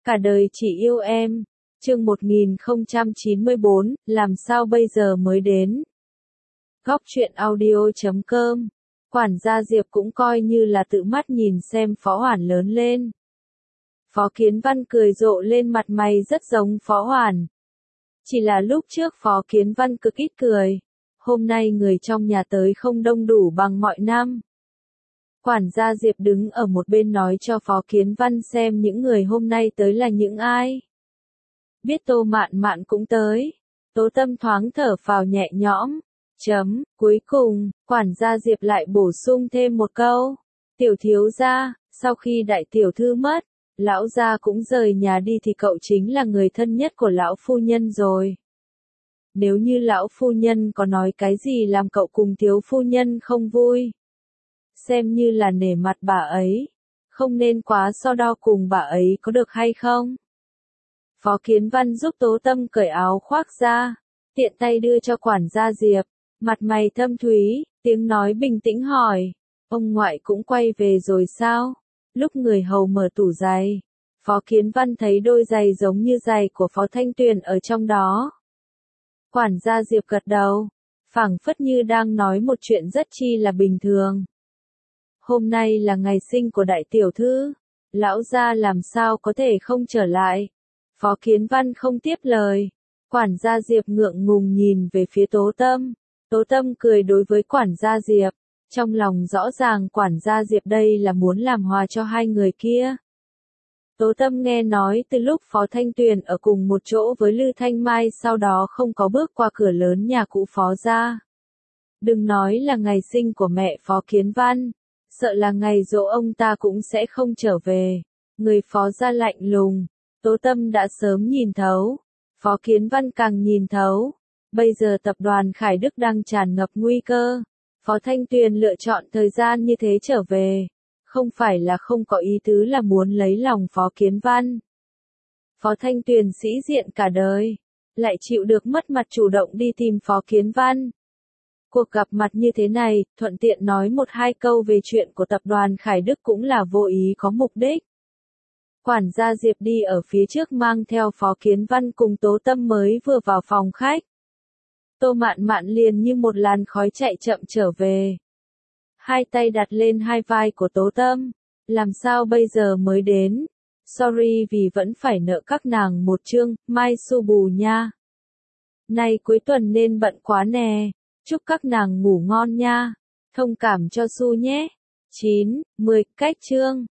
Cả đời chỉ yêu em. Chương 1094, làm sao bây giờ mới đến. Góc truyện audio.com. Quản gia Diệp cũng coi như là tự mắt nhìn xem Phó Hoản lớn lên. Phó Kiến Văn cười rộ lên, mặt mày rất giống Phó Hoản. Chỉ là lúc trước Phó Kiến Văn cực ít cười. Hôm nay người trong nhà tới không đông đủ bằng mọi năm. Quản gia Diệp đứng ở một bên nói cho Phó Kiến Văn xem những người hôm nay tới là những ai. Biết Tô Mạn Mạn cũng tới. Tố Tâm thoáng thở phào nhẹ nhõm. Cuối cùng, quản gia Diệp lại bổ sung thêm một câu. Tiểu thiếu gia, sau khi đại tiểu thư mất, lão gia cũng rời nhà đi thì cậu chính là người thân nhất của lão phu nhân rồi. Nếu như lão phu nhân có nói cái gì làm cậu cùng thiếu phu nhân không vui, xem như là nể mặt bà ấy, không nên quá so đo cùng bà ấy có được hay không? Phó Kiến Văn giúp Tố Tâm cởi áo khoác ra, tiện tay đưa cho quản gia Diệp, mặt mày thâm thúy, tiếng nói bình tĩnh hỏi, ông ngoại cũng quay về rồi sao? Lúc người hầu mở tủ giày, Phó Kiến Văn thấy đôi giày giống như giày của Phó Thanh Tuyền ở trong đó. Quản gia Diệp gật đầu, phảng phất như đang nói một chuyện rất chi là bình thường. Hôm nay là ngày sinh của đại tiểu thư, lão gia làm sao có thể không trở lại. Phó Kiến Văn không tiếp lời. Quản gia Diệp ngượng ngùng nhìn về phía Tố Tâm. Tố Tâm cười đối với quản gia Diệp. Trong lòng rõ ràng quản gia Diệp đây là muốn làm hòa cho hai người kia. Tố Tâm nghe nói từ lúc Phó Thanh Tuyền ở cùng một chỗ với Lư Thanh Mai, sau đó không có bước qua cửa lớn nhà cũ Phó gia. Đừng nói là ngày sinh của mẹ Phó Kiến Văn, sợ là ngày giỗ ông ta cũng sẽ không trở về. Người Phó gia lạnh lùng, Tố Tâm đã sớm nhìn thấu. Phó Kiến Văn càng nhìn thấu. Bây giờ tập đoàn Khải Đức đang tràn ngập nguy cơ. Phó Thanh Tuyền lựa chọn thời gian như thế trở về, không phải là không có ý tứ là muốn lấy lòng Phó Kiến Văn. Phó Thanh Tuyền sĩ diện cả đời, lại chịu được mất mặt chủ động đi tìm Phó Kiến Văn. Cuộc gặp mặt như thế này, thuận tiện nói một hai câu về chuyện của tập đoàn Khải Đức cũng là vô ý có mục đích. Quản gia Diệp đi ở phía trước mang theo Phó Kiến Văn cùng Tố Tâm mới vừa vào phòng khách. Tô Mạn Mạn liền như một làn khói chạy chậm trở về. Hai tay đặt lên hai vai của Tố Tâm. Làm sao bây giờ mới đến? Sorry vì vẫn phải nợ các nàng một chương, mai xu bù nha. Nay cuối tuần nên bận quá nè. Chúc các nàng ngủ ngon nha. Thông cảm cho Su nhé. 9, 10, cách chương.